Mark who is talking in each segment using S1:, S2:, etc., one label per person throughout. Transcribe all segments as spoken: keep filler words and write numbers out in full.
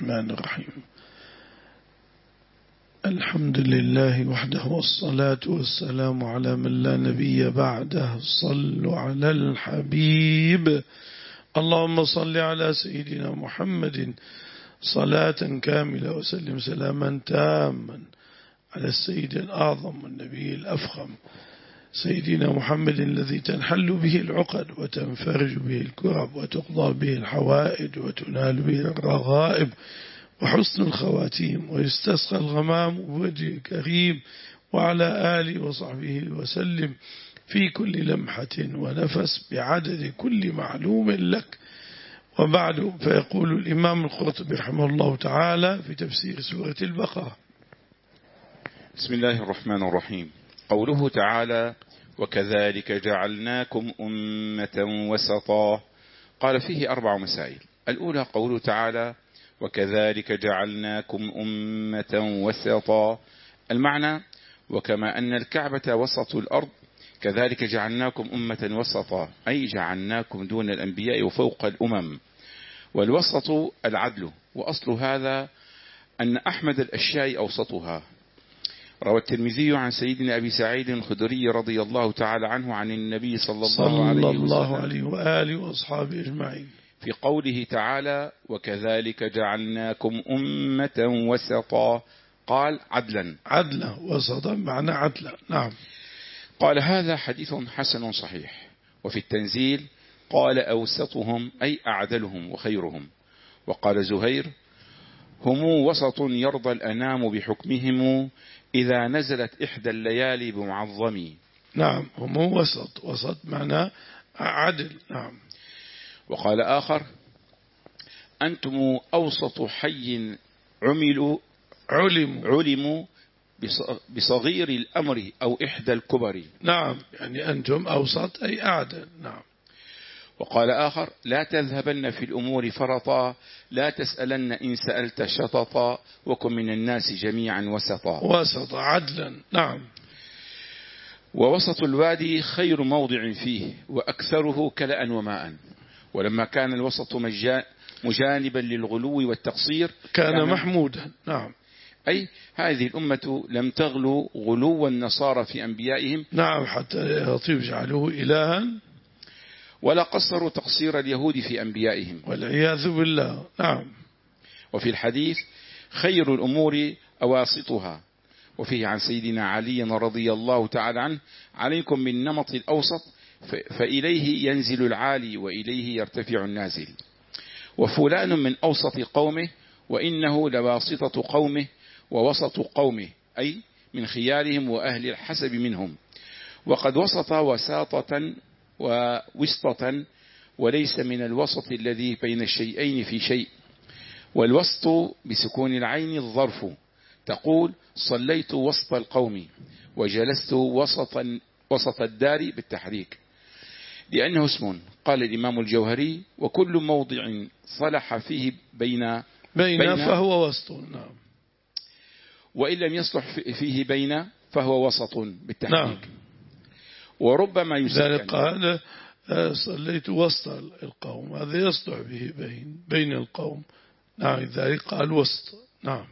S1: الرحمن الرحيم. الحمد لله وحده والصلاة والسلام على من لا نبي بعده. صلوا على الحبيب. اللهم صل على سيدنا محمد صلاة كاملة وسلم سلاما تاما على السيد الأعظم والنبي الأفخم سيدنا محمد الذي تنحل به العقد وتنفرج به الكرب وتقضى به الحوائج وتنال به الرغائب وحسن الخواتيم ويستسقى الغمام بوجه كريم، وعلى آله وصحبه وسلم في كل لمحة ونفس بعدد كل معلوم لك. وبعد، فيقول الإمام القرطبي رحمه الله تعالى في تفسير سورة البقرة:
S2: بسم الله الرحمن الرحيم. قوله تعالى: وكذلك جعلناكم أمة وسطا، قال فيه أربع مسائل. الأولى قوله تعالى: وكذلك جعلناكم أمة وسطا، المعنى: وكما أن الكعبة وسط الأرض كذلك جعلناكم أمة وسطا، أي جعلناكم دون الأنبياء وفوق الأمم. والوسط العدل، وأصل هذا أن أحمد الأشياء أوسطها. روى الترمذي عن سيدنا أبي سعيد الخدري رضي الله تعالى عنه عن النبي صلى الله,
S1: صلى
S2: عليه,
S1: الله عليه وآله وأصحابه أجمعين
S2: في قوله تعالى: وكذلك جعلناكم أمة وسطا، قال عدلا
S1: عدلا وسطا معنى عدلا. نعم.
S2: قال: هذا حديث حسن صحيح. وفي التنزيل قال: أوسطهم أي أعدلهم وخيرهم. وقال زهير: هم وسط يرضى الأنام بحكمهم إذا نزلت إحدى الليالي بمعظم.
S1: نعم، هم وسط، وسط معنى عدل. نعم.
S2: وقال آخر: أنتم أوسط حي عملوا
S1: علموا
S2: علموا بصغير الأمر أو إحدى الكبر.
S1: نعم، يعني أنتم أوسط أي أعدل. نعم.
S2: وقال آخر: لا تذهبن في الأمور فرطا، لا تسألن إن سألت شططا، وكن من الناس جميعا وسطا.
S1: وسط عدلا. نعم.
S2: ووسط الوادي خير موضع فيه، وأكثره كلأ وماء. ولما كان الوسط مجانبا للغلو والتقصير
S1: كان, كان محمودا. نعم.
S2: أي هذه الأمة لم تغلو غلو النصارى في أنبيائهم.
S1: نعم، حتى يطيب جعلوه إلها،
S2: ولا قصروا تقصير اليهود في أنبيائهم
S1: والعياذ بالله. نعم.
S2: وفي الحديث: خير الأمور أواسطها. وفيه عن سيدنا علي رضي الله تعالى عنه: عليكم من نمط الأوسط فإليه ينزل العالي وإليه يرتفع النازل. وفلان من أوسط قومه وإنه لواسطة قومه ووسط قومه، أي من خيارهم وأهل الحسب منهم. وقد وسط وساطة ووسطة، وليس من الوسط الذي بين الشيئين في شيء. والوسط بسكون العين الظرف، تقول: صليت وسط القوم، وجلست وسط وسط الدار بالتحريك، لأنه اسم. قال الإمام الجوهري: وكل موضع صلح فيه بين
S1: بين, بين فهو وسط. نعم.
S2: وإن لم يصلح فيه بين فهو وسط بالتحريك.
S1: نعم.
S2: وربما يسكن.
S1: قال: صليت وسط القوم، هذا يصلح به بين بين القوم. نعم، ذلك قال وسط. نعم.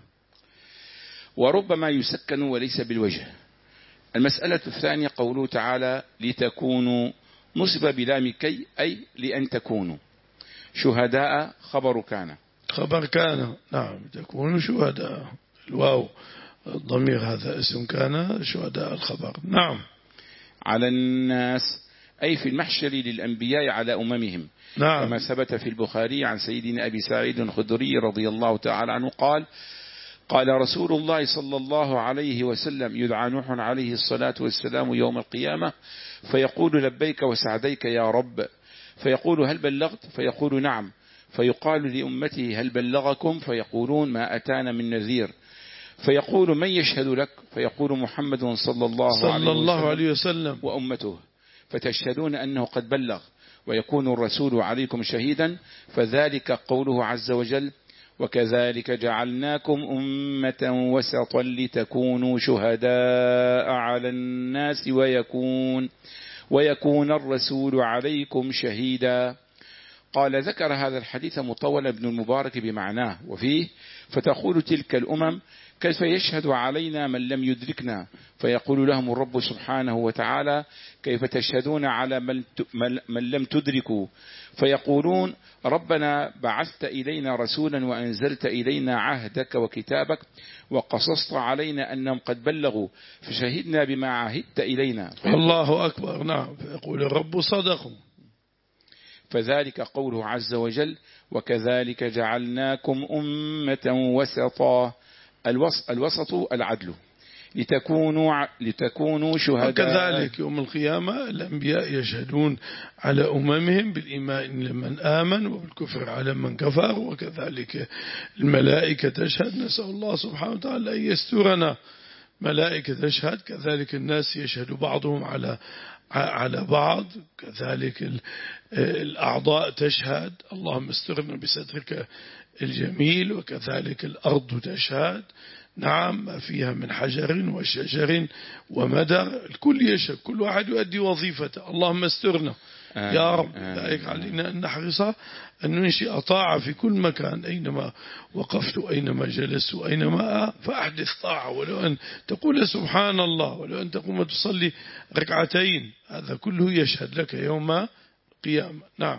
S2: وربما يسكن وليس بالوجه. المسألة الثانية قوله تعالى: لتكونوا، نصب بلام كي، أي لأن تكونوا شهداء، خبر كان
S1: خبر كان. نعم، تكونوا شهداء، الواو الضمير هذا اسم كان، شهداء الخبر. نعم.
S2: على الناس، أي في المحشر للأنبياء على أممهم.
S1: نعم.
S2: كما ثبت في البخاري عن سيدنا أبي سعيد الخدري رضي الله تعالى عنه قال: قال رسول الله صلى الله عليه وسلم: يدعى نوح عليه الصلاة والسلام يوم القيامة فيقول: لبيك وسعديك يا رب. فيقول: هل بلغت؟ فيقول: نعم. فيقال لأمته: هل بلغكم؟ فيقولون: ما أتانا من نذير. فيقول: من يشهد لك؟ فيقول: محمد صلى الله,
S1: صلى الله عليه وسلم
S2: وأمته. فتشهدون أنه قد بلغ، ويكون الرسول عليكم شهيدا. فذلك قوله عز وجل: وكذلك جعلناكم أمة وسطا لتكونوا شهداء على الناس ويكون ويكون الرسول عليكم شهيدا. قال ذكر هذا الحديث مطولا ابن المبارك بمعناه وفيه فتقول تلك الأمم كيف يشهد علينا من لم يدركنا فيقول لهم الرب سبحانه وتعالى كيف تشهدون على من, من لم تدركوا فيقولون ربنا بعثت إلينا رسولا وأنزلت إلينا عهدك وكتابك وقصصت علينا أنهم قد بلغوا فشهدنا بما عهدت إلينا.
S1: الله أكبر. نعم. فيقول الرب صدقوا.
S2: فذلك قوله عز وجل وكذلك جعلناكم أمة وسطا. الوسط, الوسط العدل لتكونوا, لتكونوا شهداء.
S1: وكذلك يوم القيامة الأنبياء يشهدون على أممهم بالإيمان لمن آمن وبالكفر على من كفر وكذلك الملائكة تشهد. نسأل الله سبحانه وتعالى أن يسترنا. ملائكة تشهد كذلك الناس يشهد بعضهم على على بعض كذلك الأعضاء تشهد. اللهم استرنا بسترك الجميل. وكذلك الأرض تشهد. نعم ما فيها من حجر وشجر ومدر الكل يشهد. كل واحد يؤدي وظيفته. اللهم استرنا يا رب. ذلك علينا أن نحرص أن ننشئ طاعة في كل مكان أينما وقفت أينما جلست أينما فأحدث طاعة ولو أن تقول سبحان الله ولو أن تقوم تصلي ركعتين هذا كله يشهد لك يوم القيامة. نعم.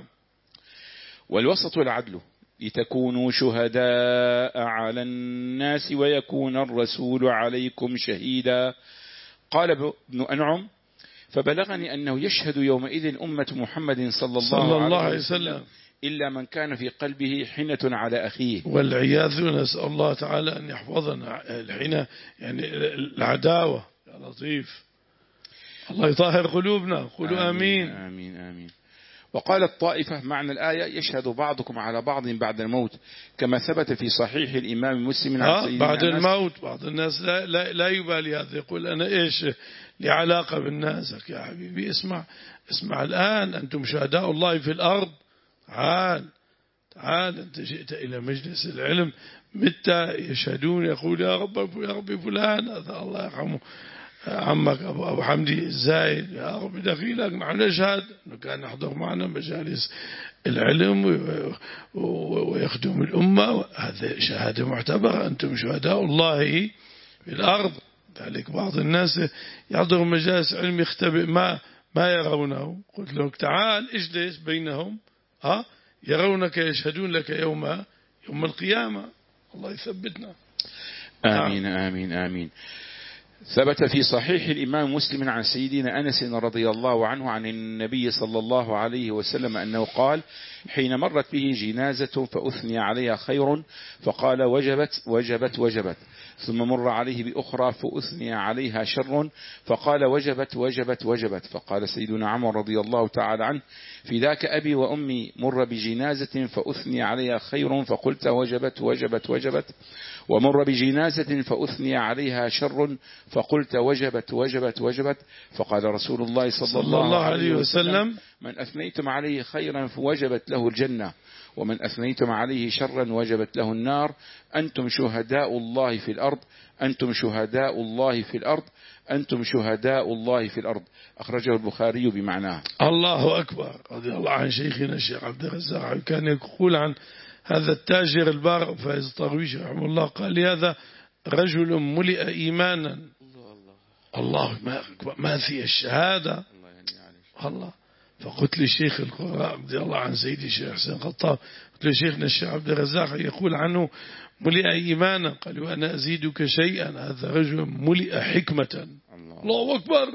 S2: والوسط العدل لتكونوا شهداء على الناس ويكون الرسول عليكم شهيدا. قال ابن أنعم فبلغني أنه يشهد يومئذ أمة محمد صلى الله, صلى الله عليه وسلم إلا من كان في قلبه حنة على أخيه.
S1: والعياذ نسأل الله تعالى أن يحفظنا الحنة يعني العداوة. يا لطيف الله يطهر قلوبنا. قولوا آمين
S2: آمين آمين, آمين. وقال الطائفة معنى الآية يشهد بعضكم على بعض بعد الموت كما ثبت في صحيح الإمام مسلم عن سيدنا
S1: بعد الموت. بعض الناس لا, لا, لا يبالي هذا يقول أنا إيش لي علاقة بالناس. يا حبيبي اسمع اسمع الآن أنتم شهداء الله في الأرض. تعال تعال أنت جئت إلى مجلس العلم متى يشهدون يقول يا رب يا رب فلان هذا الله يرحمه عمك أبو, أبو حمدي الزايد يا رب دخيلك نحن نشهد أنه كان يحضر معنا مجالس العلم ويخدم الأمة. هذا شهادة معتبرة. أنتم شهداء الله في الأرض. ذلك بعض الناس يحضر مجالس علم يختبئ ما ما يرونه. قلت له تعال اجلس بينهم ها يرونك يشهدون لك يوم يوم القيامة. الله يثبتنا.
S2: آمين آمين آمين. ثبت في صحيح الإمام مسلم عن سيدنا أنس رضي الله عنه عن النبي صلى الله عليه وسلم أنه قال حين مرت به جنازة فأثني عليها خير فقال وجبت وجبت وجبت ثم مر عليه بأخرى فأثني عليها شر فقال وجبت وجبت وجبت فقال سيدنا عمر رضي الله تعالى عنه في ذاك أبي وأمي مر بجنازة فأثني عليها خير فقلت وجبت وجبت وجبت ومر بجنازة فأثني عليها شر فقلت وجبت وجبت وجبت فقال رسول الله صلى, صلى الله, الله عليه وسلم من أثنيتم عليه خيرا فوجبت له الجنة ومن أثنيتم عليه شرا وجبت له النار. أنتم شهداء الله في الأرض أنتم شهداء الله في الأرض أنتم شهداء الله في الأرض. أخرجه البخاري بمعناه.
S1: الله أكبر. رضي الله عن شيخنا الشيخ عبد الرزاق كان يقول عن هذا التاجر البارع فايز طرويش رحمه الله قال هذا رجل ملئ إيمانا. الله ما ما في الشهادة الله. فقلت للشيخ القراء رضي الله عن سيدي الشيخ حسين خطاب قلت لشيخنا الشيخ عبد الرزاق يقول عنه ملئ إيمانا قال وأنا أزيدك شيئا هذا رجل ملئ حكمة. الله, الله أكبر.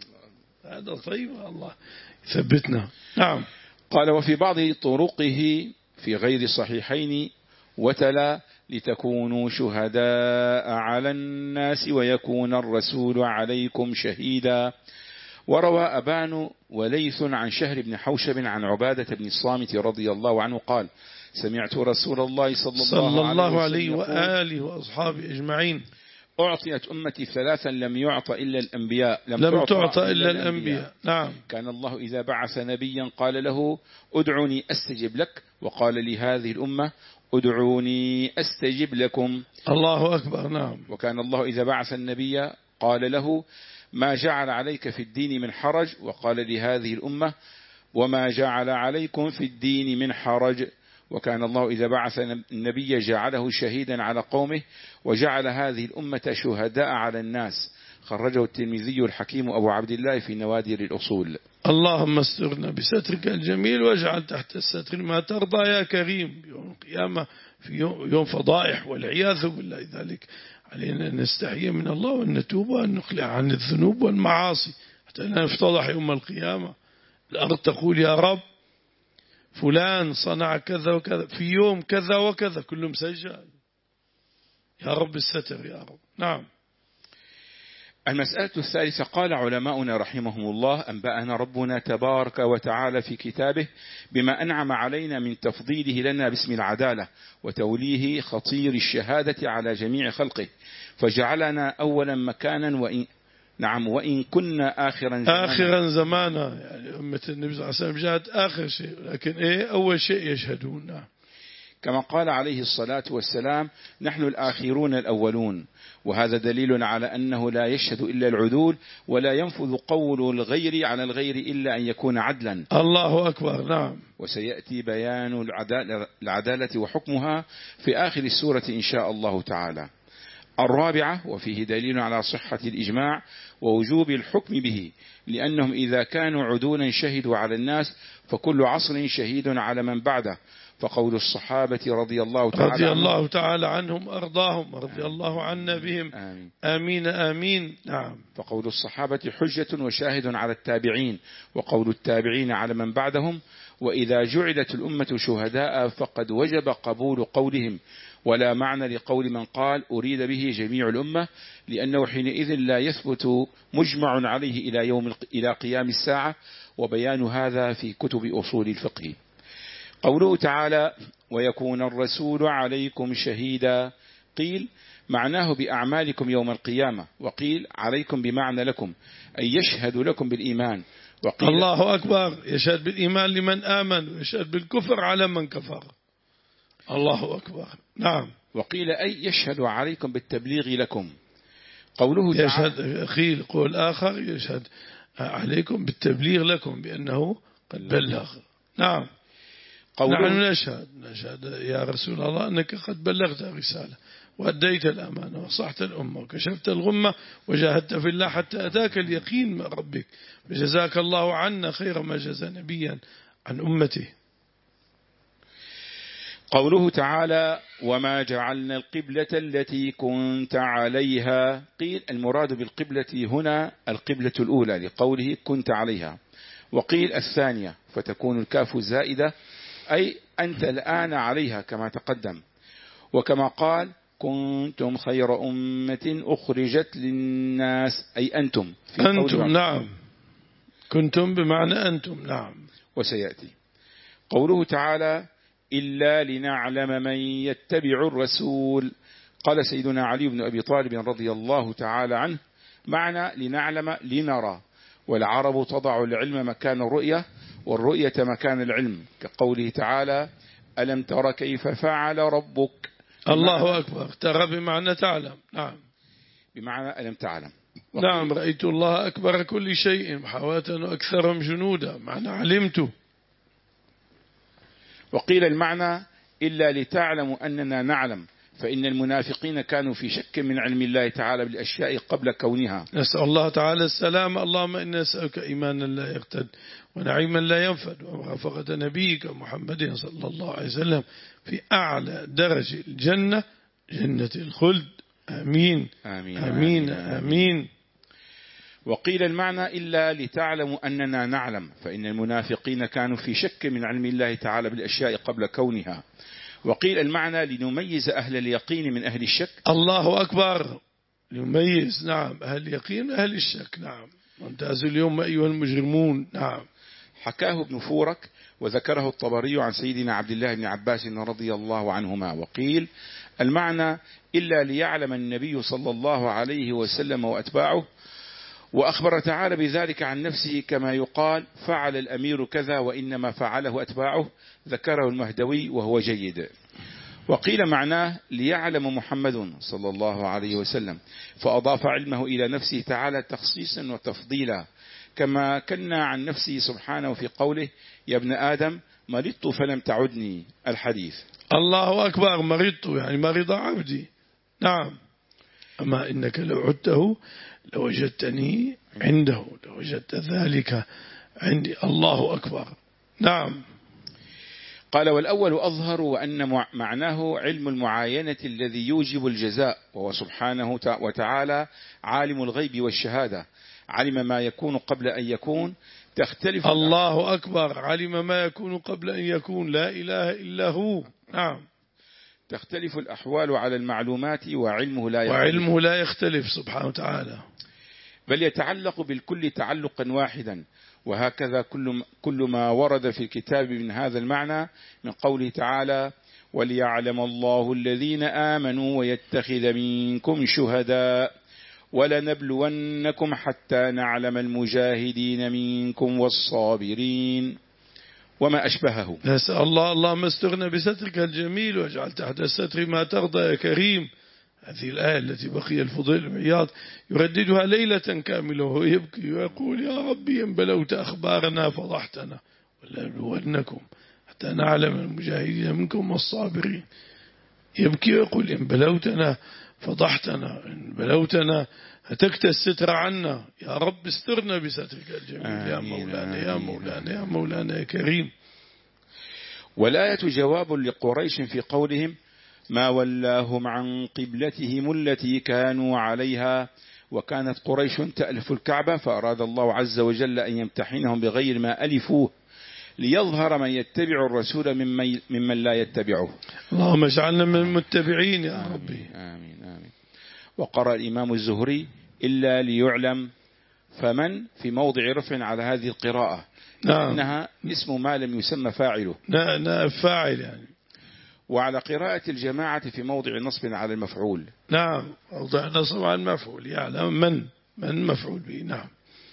S1: هذا طيب الله يثبتنا. نعم.
S2: قال وفي بعض طرقه في غير صحيحين وتلا لتكونوا شهداء على الناس ويكون الرسول عليكم شهيدا. وروى أبان وليث عن شهر بن حوشب عن عبادة بن الصامت رضي الله عنه قال سمعت رسول الله صلى الله,
S1: صلى الله عليه وآله وأصحابه أجمعين
S2: أعطيت أمتي ثلاثا لم يعط إلا الأنبياء
S1: لم, لم تعط إلا, إلا الأنبياء. نعم.
S2: كان الله إذا بعث نبيا قال له ادعوني أستجب لك وقال لهذه الأمة ادعوني أستجب لكم.
S1: الله أكبر. نعم.
S2: وكان الله إذا بعث النبي قال له ما جعل عليك في الدين من حرج وقال لهذه الأمة وما جعل عليكم في الدين من حرج وكان الله إذا بعث النبي جعله شهيدا على قومه وجعل هذه الأمة شهداء على الناس. خرجه الترمذي الحكيم أبو عبد الله في نوادر الأصول.
S1: اللهم استرنا بسترك الجميل واجعل تحت الستر ما ترضى يا كريم. يوم القيامة في يوم فضائح والعياذ بالله، ذلك علينا أن نستحي من الله وأن نتوب وأن نقلع عن الذنوب والمعاصي حتى لا نفتضح يوم القيامة. الأرض تقول يا رب فلان صنع كذا وكذا في يوم كذا وكذا، كله مسجل. يا رب الستر يا رب. نعم.
S2: المسألة الثالثة، قال علماؤنا رحمهم الله: أنبأنا ربنا تبارك وتعالى في كتابه بما أنعم علينا من تفضيله لنا باسم العدالة وتوليه خطير الشهادة على جميع خلقه، فجعلنا أولا مكانا وإن نعم وإن كنا آخرا زمانا.
S1: آخرا زمانا يعني أمة النبي صلى الله عليه وسلم جاءت آخر شيء، لكن إيه أول شيء يشهدون.
S2: كما قال عليه الصلاة والسلام: نحن الآخرون الأولون. وهذا دليل على أنه لا يشهد إلا العدول، ولا ينفذ قول الغير على الغير إلا أن يكون عدلا.
S1: الله أكبر. نعم.
S2: وسيأتي بيان العدالة, العدالة وحكمها في آخر السورة إن شاء الله تعالى. الرابعة، وفيه دليل على صحة الإجماع ووجوب الحكم به، لأنهم إذا كانوا عدولا شهدوا على الناس فكل عصر شهيد على من بعده. فقول الصحابة رضي الله تعالى
S1: رضي الله تعالى عنهم أرضاهم رضي الله عنا بهم.
S2: آمين
S1: آمين آمين. نعم.
S2: فقول الصحابة حجة وشاهد على التابعين، وقول التابعين على من بعدهم. وإذا جعلت الأمة شهداء فقد وجب قبول قولهم، ولا معنى لقول من قال أريد به جميع الأمة، لأنه حينئذ لا يثبت مجمع عليه إلى يوم إلى قيام الساعة، وبيان هذا في كتب أصول الفقه. قوله تعالى: ويكون الرسول عليكم شهيدا، قيل معناه بأعمالكم يوم القيامة، وقيل عليكم بمعنى لكم، أي يشهد لكم بالإيمان. وقيل
S1: الله أكبر، يشهد بالإيمان لمن آمن ويشهد بالكفر على من كفر. الله أكبر. نعم.
S2: وقيل أي يشهد عليكم بالتبليغ لكم. قوله تعالى
S1: يشهد قيل قول آخر يشهد عليكم بالتبليغ لكم بأنه قد بلغ. نعم. نحن نشهد نشهد يا رسول الله أنك قد بلغت الرسالة وأديت الأمانة وصحت الأمة وكشفت الغمة وجاهدت في الله حتى أتاك اليقين من ربك، فجزاك الله عنا خير ما جزى نبيا عن أمته.
S2: قوله تعالى: وما جعلنا القبلة التي كنت عليها، قيل المراد بالقبلة هنا القبلة الأولى لقوله كنت عليها، وقيل الثانية فتكون الكاف زائدة، أي أنت الآن عليها كما تقدم. وكما قال: كنتم خير أمة أخرجت للناس، أي أنتم في
S1: أنتم. نعم. كنتم بمعنى أنتم. نعم.
S2: وسيأتي قوله تعالى: إلا لنعلم من يتبع الرسول. قال سيدنا علي بن أبي طالب رضي الله تعالى عنه: معنى لنعلم لنرى، والعرب تضع العلم مكان الرؤية والرؤية مكان العلم، كقوله تعالى: ألم تر كيف فعل ربك.
S1: الله أكبر. ترى بمعنى تعلم. نعم.
S2: بمعنى ألم تعلم.
S1: نعم. رأيت الله أكبر كل شيء محاواة وأكثرهم جنودا، معنى علمت.
S2: وقيل المعنى إلا لتعلموا أننا نعلم، فإن المنافقين كانوا في شك من علم الله تعالى بالأشياء قبل كونها.
S1: نسأل الله تعالى السلام. اللهم إنا نسألك إيمانا لا يرتد ونعيما لا ينفد ومرافقة نبيك محمد صلى الله عليه وسلم في أعلى درجة الجنة، جنة الخلد. آمين
S2: آمين
S1: آمين, آمين, آمين.
S2: وقيل المعنى إلا لتعلموا أننا نعلم، فإن المنافقين كانوا في شك من علم الله تعالى بالأشياء قبل كونها. وقيل المعنى لنميز أهل اليقين من أهل الشك.
S1: الله أكبر. لنميز. نعم. أهل اليقين أهل الشك. نعم. وامتازوا اليوم أيها المجرمون. نعم.
S2: حكاه ابن فورك وذكره الطبري عن سيدنا عبد الله بن عباس رضي الله عنهما. وقيل المعنى إلا ليعلم النبي صلى الله عليه وسلم وأتباعه. وأخبر تعالى بذلك عن نفسه كما يقال: فعل الأمير كذا وإنما فعله أتباعه، ذكره المهدوي وهو جيد. وقيل معناه ليعلم محمد صلى الله عليه وسلم، فأضاف علمه إلى نفسه تعالى تخصيصا وتفضيلا، كما كنا عن نفسه سبحانه في قوله يا ابن آدم مرضت فلم تعدني الحديث.
S1: الله أكبر، مرضت يعني مرض عبدي. نعم. أما إنك لو عدته لوجدتني عنده، لوجدت ذلك عندي. الله أكبر. نعم.
S2: قال والأول أظهر وأن معناه علم المعاينة الذي يوجب الجزاء، وهو سبحانه وتعالى عالم الغيب والشهادة، علم ما يكون قبل أن يكون. تختلف
S1: الله أكبر، علم ما يكون قبل أن يكون، لا إله إلا هو. نعم.
S2: تختلف الأحوال على المعلومات وعلمه لا يختلف،
S1: وعلمه لا يختلف سبحانه وتعالى،
S2: بل يتعلق بالكل تعلقا واحدا. وهكذا كل كل ما ورد في الكتاب من هذا المعنى، من قوله تعالى وليعلم الله الذين آمنوا ويتخذ منكم شهداء ولنبلونكم حتى نعلم المجاهدين منكم والصابرين وما أشبهه.
S1: نسأل الله اللهم استرنا بسترك الجميل واجعل تحت الستر ما ترضى يا كريم. هذه الآية التي بقي الفضيل بن عياض يرددها ليلة كاملة وهو يبكي ويقول يا ربي إن بلوت أخبارنا فضحتنا ولنبلونكم حتى نعلم المجاهدين منكم والصابرين. يبكي ويقول إن بلوتنا فضحتنا، إن بلوتنا هتكت الستر عنا، يا رب استرنا بسترك الجميل. يا مولانا يا مولانا يا مولانا يا كريم.
S2: والآية جواب لقريش في قولهم ما ولاهم عن قبلتهم التي كانوا عليها، وكانت قريش تألف الكعبة، فأراد الله عز وجل أن يمتحنهم بغير ما ألفوه ليظهر من يتبع الرسول ممن, ممن لا يتبعه.
S1: اللهم اجعلنا من المتبعين يا ربي.
S2: آمين آمين. وقرأ الإمام الزهري إلا ليعلم، فمن في موضع رفع على هذه القراءة،
S1: نعم.
S2: إنها اسم ما لم يسمى فاعله.
S1: نعم فاعل يعني.
S2: وعلى قراءة الجماعة في موضع نصب على المفعول.
S1: نعم موضع نصب على المفعول، يعلم من من مفعول به. نعم.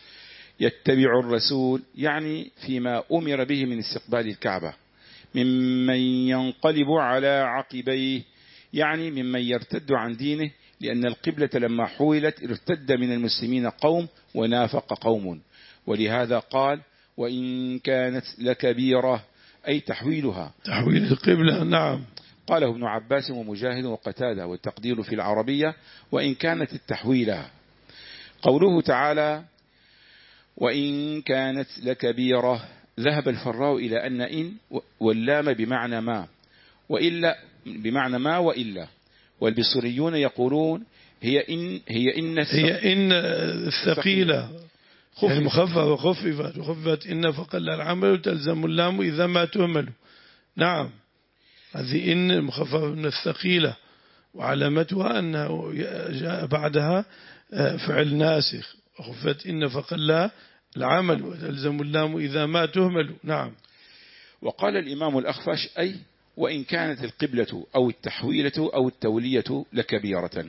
S2: يتبع الرسول يعني فيما أمر به من استقبال الكعبة، ممن ينقلب على عقبيه يعني ممن يرتد عن دينه، لأن القبلة لما حولت ارتد من المسلمين قوم ونافق قوم، ولهذا قال وإن كانت لكبيرة أي تحويلها،
S1: تحويل القبلة. نعم.
S2: قاله ابن عباس ومجاهد وقتادة، والتقدير في العربية وإن كانت التحويلة. قوله تعالى وإن كانت لكبيرة، ذهب الفراء إلى أن إن واللام بمعنى ما، وإلا بمعنى ما وإلا، والبصريون يقولون هي إن هي إن
S1: هي إن الثقيلة يعني مخففة وخففت وخففت إن فقل العمل تلزم اللام إذا ما تهمل. نعم. هذه إن مخففة من الثقيلة، وعلامتها أنه جاء بعدها فعل ناسخ، وخفت إن فقل العمل وتلزم اللام إذا ما تهمل. نعم.
S2: وقال الإمام الأخفش أي وإن كانت القبلة أو التحويلة أو التولية لكبيرة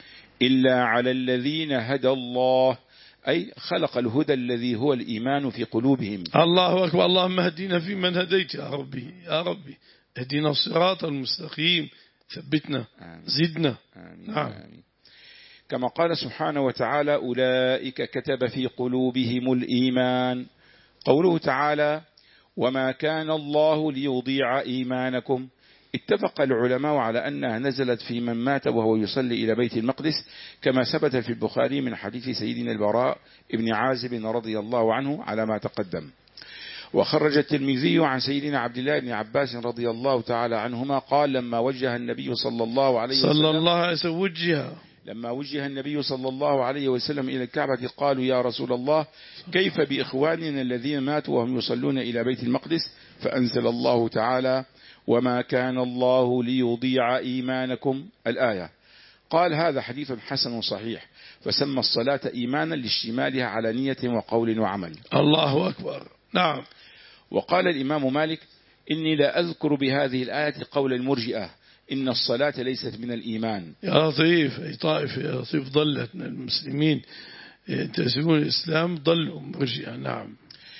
S2: إلا على الذين هدى الله، أي خلق الهدى الذي هو الإيمان في قلوبهم.
S1: الله أكبر. اللهم اهدنا فيمن هديت يا ربي يا ربي، اهدنا الصراط المستقيم، ثبتنا آمين. زدنا
S2: آمين. نعم. آمين. كما قال سبحانه وتعالى أولئك كتب في قلوبهم الإيمان. قوله تعالى وما كان الله ليضيع إيمانكم، اتفق العلماء على أنها نزلت في من مات وهو يصلي إلى بيت المقدس، كما ثبت في البخاري من حديث سيدنا البراء ابن عازب رضي الله عنه على ما تقدم. وخرج الترمذي عن سيدنا عبد الله بن عباس رضي الله تعالى عنهما قال لما وجه النبي صلى الله عليه وسلم
S1: صلى الله عليه وسلم وجه
S2: لما وجه النبي صلى الله عليه وسلم إلى الكعبة قالوا يا رسول الله كيف بإخواننا الذين ماتوا وهم يصلون إلى بيت المقدس؟ فأنزل الله تعالى وما كان الله ليضيع إيمانكم الآية. قال هذا حديث حسن صحيح، فسمى الصلاة إيمانا لاشتمالها على نية وقول وعمل.
S1: الله أكبر. نعم.
S2: وقال الإمام مالك إني لا أذكر بهذه الآية قول المرجئة إن الصلاة ليست من الإيمان.
S1: يا لطيف، أي طائفة يا لطيف ضلت من المسلمين ينتسبون الإسلام ضلوا مرجئة. نعم.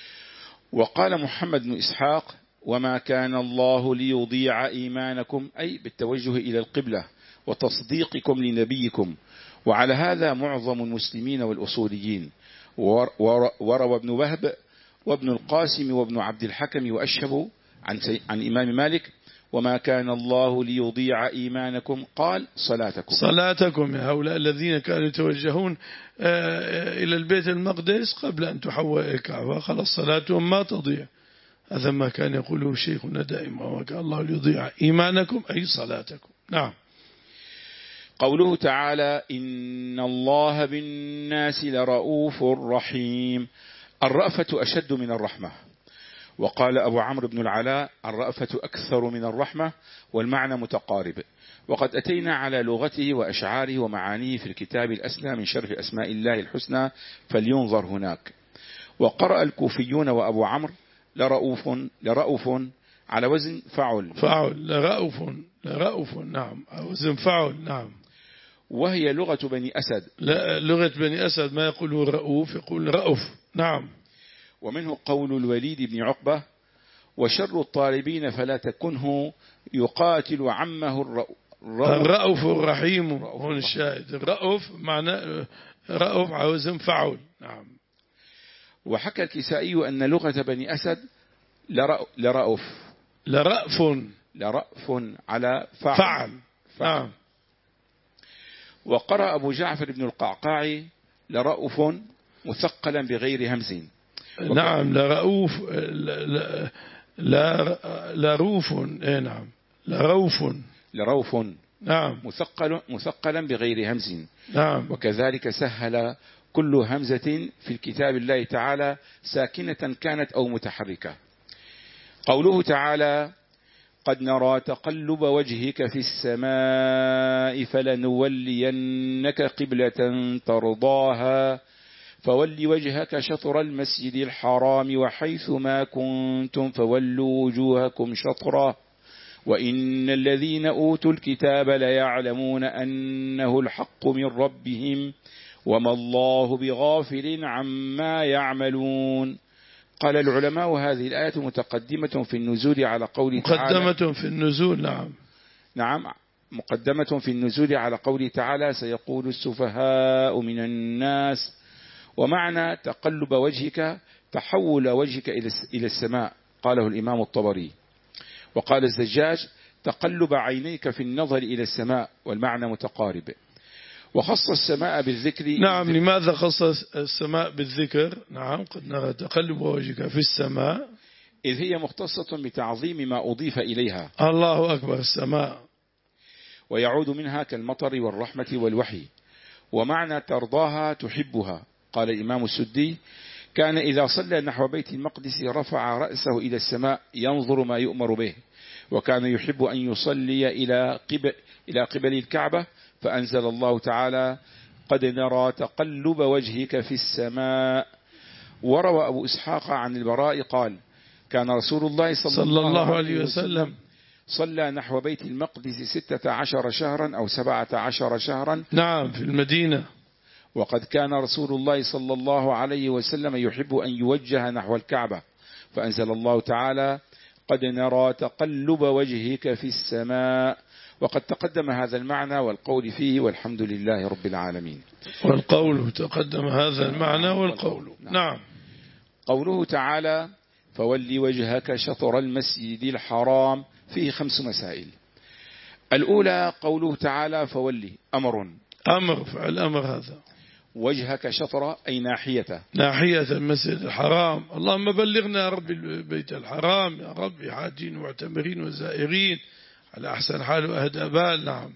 S2: وقال محمد بن إسحاق وما كان الله ليضيع إيمانكم، أي بالتوجه إلى القبلة وتصديقكم لنبيكم. وعلى هذا معظم المسلمين والأصوليين. وروى ابن وهب وابن القاسم وابن عبد الحكم وأشهب عن, عن إمام مالك: وما كان الله ليضيع إيمانكم قال صلاتكم.
S1: صلاتكم هؤلاء الذين كانوا يتوجهون إلى البيت المقدس قبل أن تحول الكعبة، خلاص صلاتهم ما تضيع. هذا ما كان يقوله شيخنا دائما: وما كان الله ليضيع إيمانكم أي صلاتكم. نعم.
S2: قوله تعالى: إن الله بالناس لرؤوف رحيم. الرأفة أشد من الرحمة. وقال أبو عمرو بن العلاء: الرأفة أكثر من الرحمة، والمعنى متقارب. وقد أتينا على لغته وأشعاره ومعانيه في الكتاب الأسنى من شرح أسماء الله الحسنى، فلينظر هناك. وقرأ الكوفيون وأبو عمرو: لرؤوف لرؤوف على وزن فعل
S1: فعل لرؤوف لرؤوف نعم، على وزن فعل. نعم.
S2: وهي لغة بني أسد.
S1: لا، لغة بني أسد ما يقول رؤوف، يقول رؤوف. نعم.
S2: ومنه قول الوليد بن عقبة: وشر الطالبين فلا تكنه يقاتل عمه الرؤوف,
S1: الرؤوف الرحيم. هون الشاهد الرؤوف معنى رؤوف على وزن فعل. نعم.
S2: وحكى الكسائي أن لغة بني أسد لرؤوف
S1: لرأف
S2: لرأف على فعل,
S1: فعل.
S2: فعل.
S1: نعم.
S2: وقرأ أبو جعفر بن القعقاع: لرؤوف مثقلا بغير همز.
S1: نعم. لرؤوف لروف. اي نعم. لروف
S2: لروف
S1: نعم.
S2: مثقل مثقلا بغير همز.
S1: نعم.
S2: وكذلك سهل كل همزة في الكتاب الله تعالى، ساكنة كانت أو متحركة. قوله تعالى: قد نرى تقلب وجهك في السماء فلنولينك قبلة ترضاها فول وجهك شطر المسجد الحرام وحيث ما كنتم فولوا وجوهكم شطره وإن الذين أوتوا الكتاب ليعلمون أنه الحق من ربهم وما الله بغافل عما يعملون. قال العلماء: هذه الآية متقدمة في النزول على قوله تعالى
S1: مقدمة في النزول. نعم.
S2: نعم مقدمة في النزول على قوله تعالى: سيقول السفهاء من الناس. ومعنى تقلب وجهك تحول وجهك إلى السماء، قاله الإمام الطبري. وقال الزجاج: تقلب عينيك في النظر إلى السماء، والمعنى متقارب. وخص السماء بالذكر.
S1: نعم. لماذا خص السماء بالذكر؟ نعم. قد نرى تقلب وجهك في السماء،
S2: إذ هي مختصة بتعظيم ما أضيف إليها.
S1: الله أكبر. السماء.
S2: ويعود منها كالمطر والرحمة والوحي. ومعنى ترضاها تحبها. قال الإمام السدي: كان إذا صلى نحو بيت المقدس رفع رأسه إلى السماء ينظر ما يؤمر به، وكان يحب أن يصلي إلى قبل, إلى قبل الكعبة، فأنزل الله تعالى: قد نرى تقلب وجهك في السماء. وروى أبو إسحاق عن البراء قال: كان رسول الله صلى, صلى الله عليه وسلم صلى نحو بيت المقدس ستة عشر شهرا أو سبعة عشر شهرا.
S1: نعم. في المدينة.
S2: وقد كان رسول الله صلى الله عليه وسلم يحب أن يوجه نحو الكعبة، فأنزل الله تعالى: قد نرى تقلب وجهك في السماء. وقد تقدم هذا المعنى والقول فيه، والحمد لله رب العالمين.
S1: والقول تقدم هذا المعنى والقول. نعم.
S2: قوله تعالى: فولي وجهك شطر المسجد الحرام، فيه خمس مسائل. الأولى قوله تعالى: فولي أمر
S1: أمر فعل أمر. هذا
S2: وجهك شطر أي ناحيته
S1: ناحية المسجد الحرام. اللهم بلغنا يا رب البيت الحرام يا رب، حاجين واعتمرين وزائرين على أحسن حال وأهدى بال. نعم.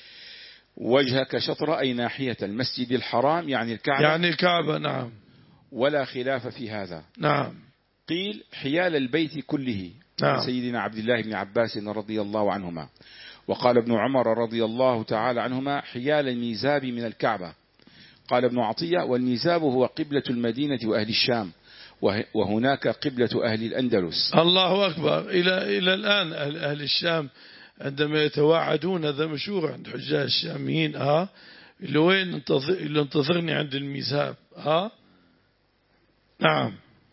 S2: وجهك شطر أي ناحية المسجد الحرام، يعني الكعبة.
S1: يعني الكعبة. نعم.
S2: ولا خلاف في هذا.
S1: نعم.
S2: قيل حيال البيت كله.
S1: نعم.
S2: سيدنا عبد الله بن عباس رضي الله عنهما. وقال ابن عمر رضي الله تعالى عنهما: حيال الميزاب من الكعبة. قال ابن عطية: والميزاب هو قبلة المدينة وأهل الشام، وهناك قبلة أهل الأندلس.
S1: الله أكبر. إلى إلى الآن أهل, أهل الشام عندما يتواعدون، هذا مشهور عند حجاج الشاميين، ها اللي وين انتظر اللي انتظرني عند الميزاب. ها نعم.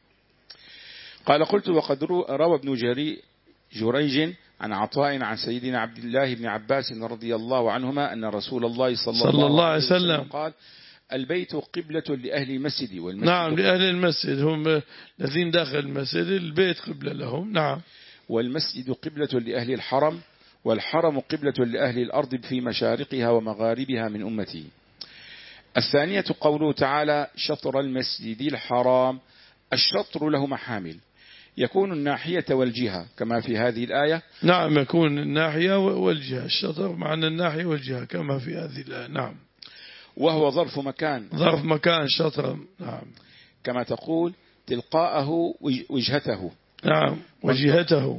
S2: قال: قلت: وقد روى ابن جري جريج عن عطاء عن سيدنا عبد الله بن عباس رضي الله عنهما أن رسول الله صلى,
S1: صلى الله عليه وسلم
S2: قال: البيت قبلة لأهل المسجد والمسجد
S1: نعم لأهل المسجد هم الذين داخل المسجد البيت قبلة لهم. نعم.
S2: والمسجد قبلة لأهل الحرم والحرم قبلة لأهل الأرض في مشارقها ومغاربها من أمتي. الثانية قوله تعالى شطر المسجد الحرام. الشطر له محامل، يكون الناحية والجهة كما في هذه الآية.
S1: نعم يكون الناحية والجهة، الشطر معنى الناحية والجهة كما في هذه الآية. نعم.
S2: وهو ظرف مكان،
S1: ظرف مكان شطر. نعم.
S2: كما تقول تلقاءه وجهته.
S1: نعم وجهته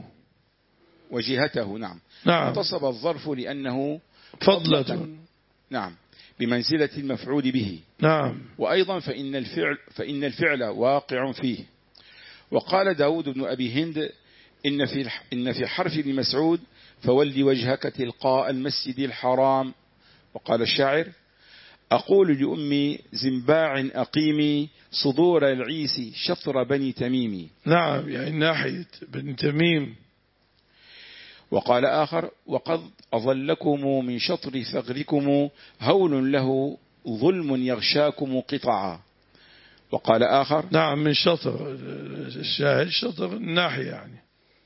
S2: وجهته. نعم.
S1: نعم.
S2: انتصب الظرف لأنه
S1: فضلة.
S2: نعم بمنزلة المفعول به.
S1: نعم.
S2: وأيضا فإن الفعل, فإن الفعل واقع فيه. وقال داود بن أبي هند إن في, إن في حرف ابن مسعود فولي وجهك تلقاء المسجد الحرام. وقال الشاعر أقول لأمي زنباع أقيمي صدور العيس شطر بني تميم.
S1: نعم يعني ناحية بني تميم.
S2: وقال آخر وقد أظلكم من شطر ثغركم هول له ظلم يغشاكم قطعا. وقال آخر
S1: نعم من شطر الشاهد شطر الناحية يعني.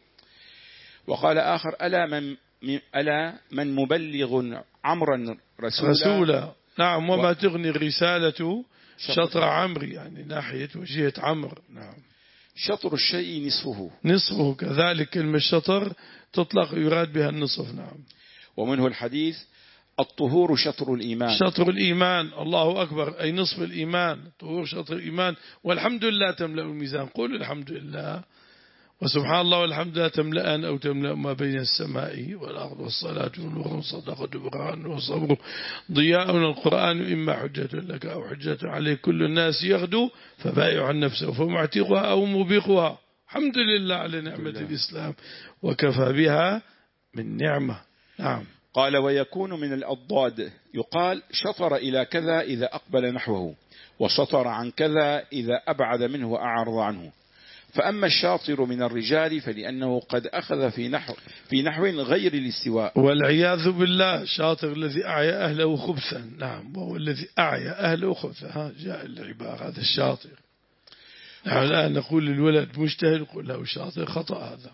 S2: وقال آخر ألا من, ألا من مبلغ عمرا رسولا,
S1: رسولا. نعم وما
S2: و...
S1: تغني الرسالة شطر عمرو يعني ناحية وجهة عمرو. نعم.
S2: شطر الشيء نصفه.
S1: نصفه كذلك كلمة شطر تطلق يراد بها النصف. نعم.
S2: ومنه الحديث الطهور شطر الإيمان.
S1: شطر الإيمان الله أكبر أي نصف الإيمان. طهور شطر الإيمان. والحمد لله تملأ الميزان. قول الحمد لله وسبحان الله والحمد لله تملأان أو تملأ ما بين السماء والأرض والصلاة والنور والصدقة والبرهان والصبر ضياء القرآن إما حجة لك أو حجة عليك كل الناس يغدو فبائع عن نفسه فمعتقها أو مبيقها. الحمد لله على نعمة الإسلام وكفى بها من نعمة. نعم.
S2: قال ويكون من الأضداد يقال شطر إلى كذا إذا أقبل نحوه وشطر عن كذا إذا أبعد منه وأعرض عنه. فأما الشاطر من الرجال فلأنه قد أخذ في نحو, في نحو غير الاستواء.
S1: والعياذ بالله شاطر الذي أعيا أهله خبثا. نعم وهو الذي أعيا أهله خبثا. ها جاء العبارة هذا الشاطر. نحن الآن نقول للولد مجتهد نقول له شاطر خطأ هذا.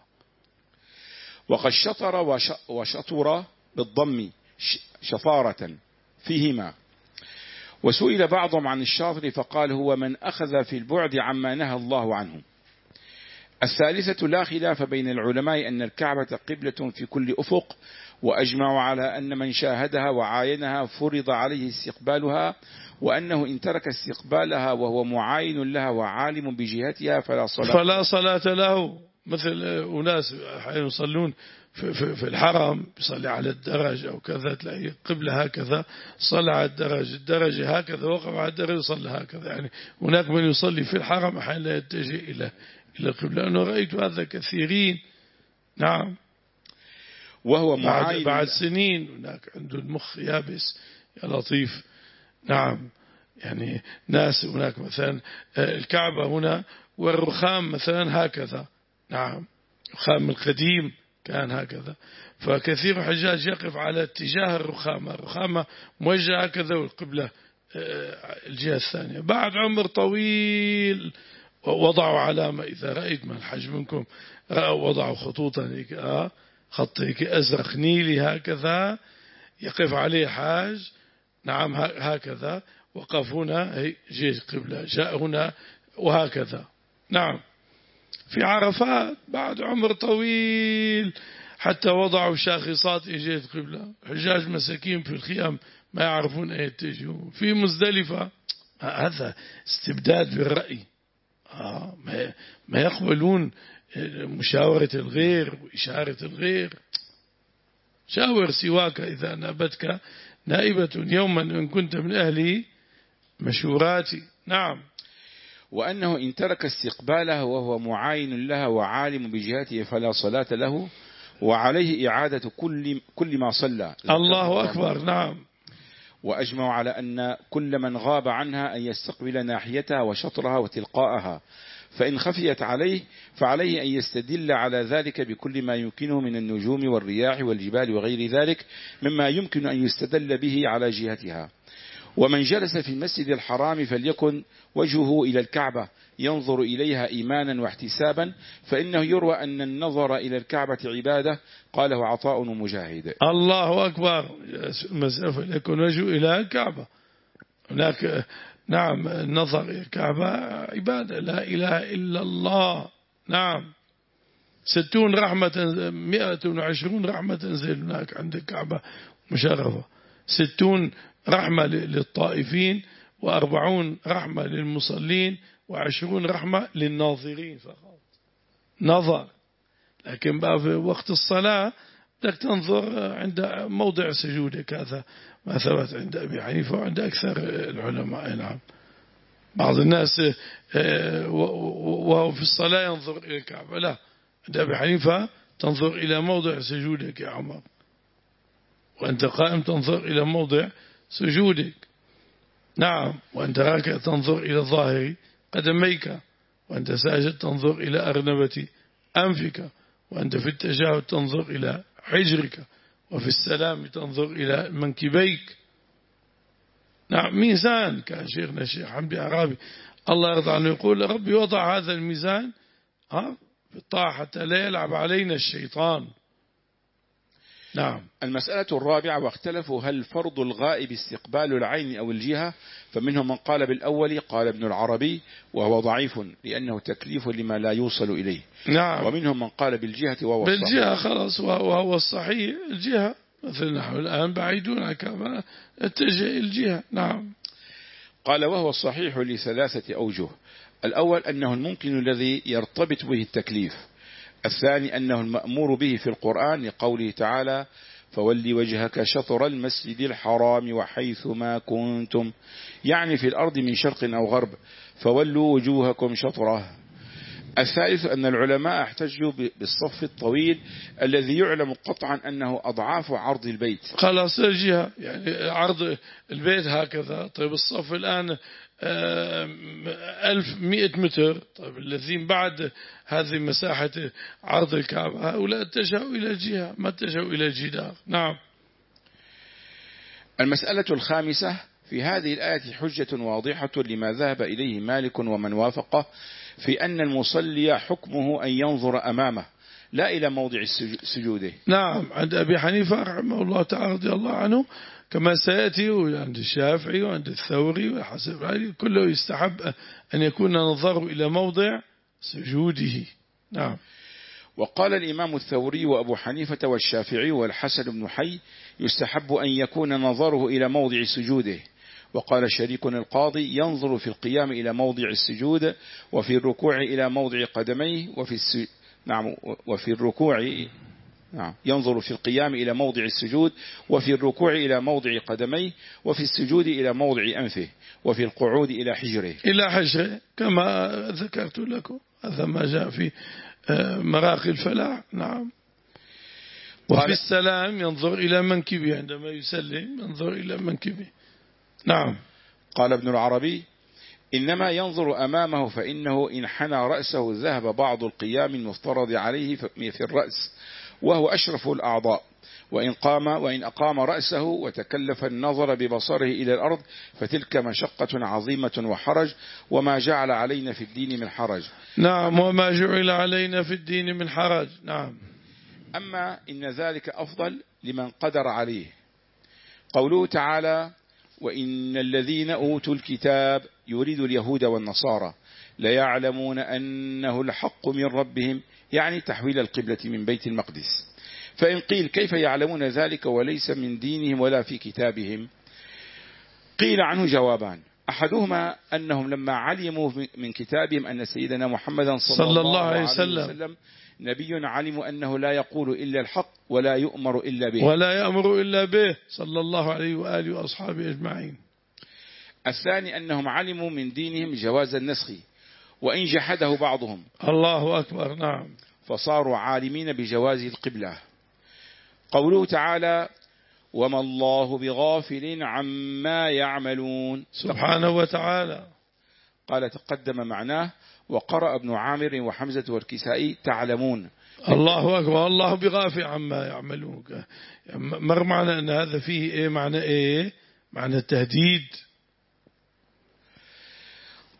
S2: وقد شطر وشطر بالضم شطارة فيهما. وسئل بعضهم عن الشاطر فقال هو من أخذ في البعد عما نهى الله عنه. الثالثة لا خلاف بين العلماء أن الكعبة قبلة في كل أفق وأجمعوا على أن من شاهدها وعاينها فرض عليه استقبالها وأنه إن ترك استقبالها وهو معاين لها وعالم بجهتها فلا صلاة
S1: فلا صلاة له. مثل أناس يصلون في, في, في الحرم يصلي على الدرج أو كذا تلاقي قبلة هكذا صلى على الدرج الدرجة هكذا وقف على الدرج صلى هكذا. يعني هناك من يصلي في الحرم أحيانا لا يتجه إلى إلى القبلة. أنا رأيت هذا كثيرين. نعم.
S2: وهو
S1: بعد, بعد سنين هناك عنده المخ يابس يا لطيف. نعم يعني ناس هناك مثلا الكعبة هنا والرخام مثلا هكذا. نعم الرخام القديم كان هكذا فكثير حجاج يقف على اتجاه الرخامة الرخامة موجهة هكذا والقبلة الجهة الثانية. بعد عمر طويل وضعوا علامة إذا رأيت من الحج منكم وضعوا خطوطا هيك آه خط هيك أزرق نيلي هكذا يقف عليه حاج. نعم هكذا وقف هنا هي جهة قبلة جاء هنا وهكذا. نعم في عرفات بعد عمر طويل حتى وضعوا شاخصات جهة قبلة. حجاج مساكين في الخيام ما يعرفون أين يتجهون. في مزدلفة هذا استبداد بالرأي. آه ما يقبلون مشاورة الغير وإشارة الغير. شاور سواك إذا نابتك نائبة يوما إن كنت من أهل مشوراتي. نعم.
S2: وأنه إن ترك استقبالها وهو معاين لها وعالم بجهته فلا صلاة له وعليه إعادة كل كل ما صلى.
S1: الله أكبر. نعم.
S2: وأجمعوا على أن كل من غاب عنها أن يستقبل ناحيتها وشطرها وتلقاءها فإن خفيت عليه فعليه أن يستدل على ذلك بكل ما يمكنه من النجوم والرياح والجبال وغير ذلك مما يمكن أن يستدل به على جهتها. ومن جلس في المسجد الحرام فليكن وجهه إلى الكعبة ينظر إليها إيمانا واحتسابا، فإنه يروى أن النظر إلى الكعبة عبادة. قاله عطاء ومجاهد.
S1: الله أكبر. المسألة فليكن وجهه إلى الكعبة، هناك نعم النظر إلى الكعبة عبادة، لا إله إلا الله. نعم ستون رحمة مئة وعشرون رحمة تنزل هناك عند الكعبة مشرفة، ستون رحمة للطائفين، وأربعون رحمة للمصلين، وعشرون رحمة للناظرين فقط نظر. لكن بقى في وقت الصلاة بدك تنظر عند موضع سجودك، هذا ما ثبت عند أبي حنيفة وعند أكثر العلماء. نعم بعض الناس وهو في الصلاة ينظر إلى الكعبة، لا، عند أبي حنيفة تنظر إلى موضع سجودك يا عمر، وأنت قائم تنظر إلى موضع سجودك. نعم وأنت راكع تنظر إلى ظاهر قدميك، وأنت ساجد تنظر إلى أرنبة أنفك، وأنت في التشهد تنظر إلى حجرك، وفي السلام تنظر إلى منكبيك. نعم ميزان. كان شيخنا الشيخ حمدي عرابي الله يرضى عنه يقول ربي وضع هذا الميزان ها في الطاعة حتى لا يلعب علينا الشيطان. نعم.
S2: المسألة الرابعة، واختلفوا هل فرض الغائب استقبال العين أو الجهة، فمنهم من قال بالأول قال ابن العربي وهو ضعيف لأنه تكليف لما لا يوصل إليه.
S1: نعم.
S2: ومنهم من قال بالجهة وهو الصحيح.
S1: بالجهة خلاص وهو الصحيح الجهة، مثل نحن الآن بعيدون عن الكعبة اتجه الجهة. نعم.
S2: قال وهو الصحيح لثلاثة أوجه. الأول أنه الممكن الذي يرتبط به التكليف. الثاني أنه المأمور به في القرآن لقوله تعالى فولي وجهك شطر المسجد الحرام وحيث ما كنتم، يعني في الأرض من شرق أو غرب، فولوا وجوهكم شطره. الثالث أن العلماء احتجوا بالصف الطويل الذي يعلم قطعا أنه أضعاف عرض البيت.
S1: خلاص الجهة يعني عرض البيت هكذا. طيب الصف الآن ألف مئة متر، طيب الذين بعد هذه مساحة عرض الكعبة هؤلاء اتجهوا إلى الجهة ما اتجهوا إلى الجدار. نعم.
S2: المسألة الخامسة، في هذه الآية حجة واضحة لما ذهب إليه مالك ومن وافقه في أن المصلي حكمه أن ينظر أمامه لا إلى موضع سجوده.
S1: نعم عند أبي حنيفة رحمه الله تعالى رضي الله عنه كما سيأتي، وعند الشافعي وعند الثوري وحسب علي كله يستحب أن يكون نظره إلى موضع سجوده. نعم.
S2: وقال الإمام الثوري وأبو حنيفة والشافعي والحسن بن حي يستحب أن يكون نظره إلى موضع سجوده. وقال شريك القاضي ينظر في القيام إلى موضع السجود، وفي الركوع إلى موضع قدميه، وفي الس... نعم وفي الركوع نعم ينظر في القيام إلى موضع السجود، وفي الركوع إلى موضع قدميه، وفي السجود إلى موضع أنفه، وفي القعود إلى حجره
S1: إلى حجره كما ذكرت لكم، هذا ما جاء في مراقي الفلاح. نعم. وفي السلام ينظر إلى منكبه، عندما يسلم ينظر إلى منكبه. نعم.
S2: قال ابن العربي إنما ينظر أمامه فإنه إن حنى رأسه ذهب بعض القيام المفترض عليه في الرأس وهو أشرف الأعضاء، وإن قام وإن أقام رأسه وتكلف النظر ببصره إلى الأرض فتلك مشقة عظيمة وحرج، وما جعل علينا في الدين من حرج.
S1: نعم وما جعل علينا في الدين من حرج. نعم.
S2: أما إن ذلك أفضل لمن قدر عليه. قوله تعالى وإن الذين أوتوا الكتاب يريد اليهود والنصارى ليعلمون أنه الحق من ربهم، يعني تحويل القبلة من بيت المقدس. فإن قيل كيف يعلمون ذلك وليس من دينهم ولا في كتابهم؟ قيل عنه جوابان، أحدهما أنهم لما علموا من كتابهم أن سيدنا محمدا صلى, صلى الله عليه وسلم, وسلم نبي علموا أنه لا يقول إلا الحق ولا يؤمر إلا به
S1: ولا يأمر إلا به صلى الله عليه وآله وأصحابه أجمعين.
S2: الثاني أنهم علموا من دينهم جواز النسخ وإن جحده بعضهم.
S1: الله أكبر. نعم.
S2: فصاروا عالمين بجواز القبلة. قوله تعالى وما الله بغافل عما يعملون
S1: سبحانه وتعالى.
S2: قال تقدم معناه، وقرأ ابن عامر وحمزة والكسائي تعلمون.
S1: الله أكبر. الله بغافل عما يعملون. مر معنى أن هذا فيه إيه؟ معنى إيه؟ معنى التهديد.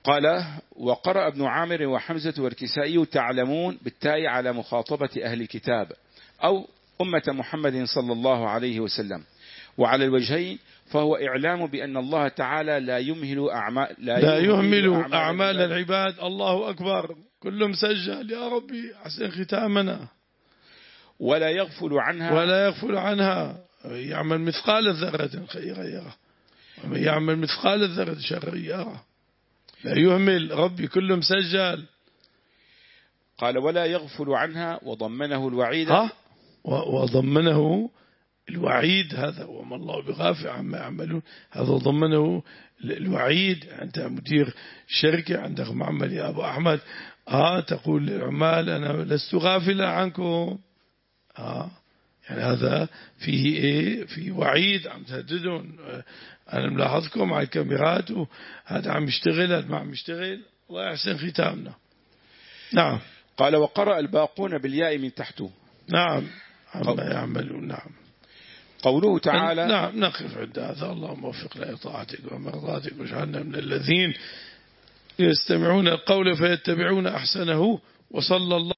S2: قال وقرأ ابن عامر وحمزة والكسائي تعلمون بالتاء على مخاطبة أهل الكتاب أو أمة محمد صلى الله عليه وسلم، وعلى الوجهين فهو إعلام بأن الله تعالى لا يمهل أعمال لا,
S1: لا يهمل
S2: أعمال,
S1: أعمال العباد. الله أكبر، كل مسجل يا ربي أحسن ختامنا.
S2: ولا يغفل عنها
S1: ولا يغفل عنها، يعمل مثقال ذرة خيرا يرى ومن يعمل مثقال ذرة شرا يرى. لا يهمل ربي، كل مسجل.
S2: قال ولا يغفل عنها وضمنه الوعيد.
S1: ها وضمنه الوعيد، هذا وما الله بغافل عما يعملون، هذا ضمنه الوعيد. أنت مدير شركة، عندك معمل يا أبو أحمد، آه تقول للعمال أنا لست غافلا عنكم، آه يعني هذا فيه إيه؟ فيه وعيد، عم تهددون. أنا ملاحظكم على الكاميرات، وهذا عم يشتغل هذا ما عم يشتغل، الله يحسن ختامنا. نعم.
S2: قال وقرأ الباقون بالياء من تحته.
S1: نعم عما يعملون. نعم.
S2: قوله تعالى.
S1: نعم نقف عند هذا. اللهم وفق لطاعتك ومرضاتك واجعلنا من الذين يستمعون القول فيتبعون أحسنه. وصلى الله